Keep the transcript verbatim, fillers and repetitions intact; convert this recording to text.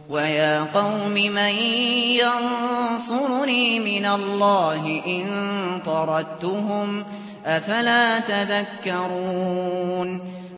وَيَا قَوْمِ مَن يَنصُرُنِي مِنَ اللَّهِ إِن طَرَدتُّهُمْ ۚ أَفَلَا تَذَكَّرُونَ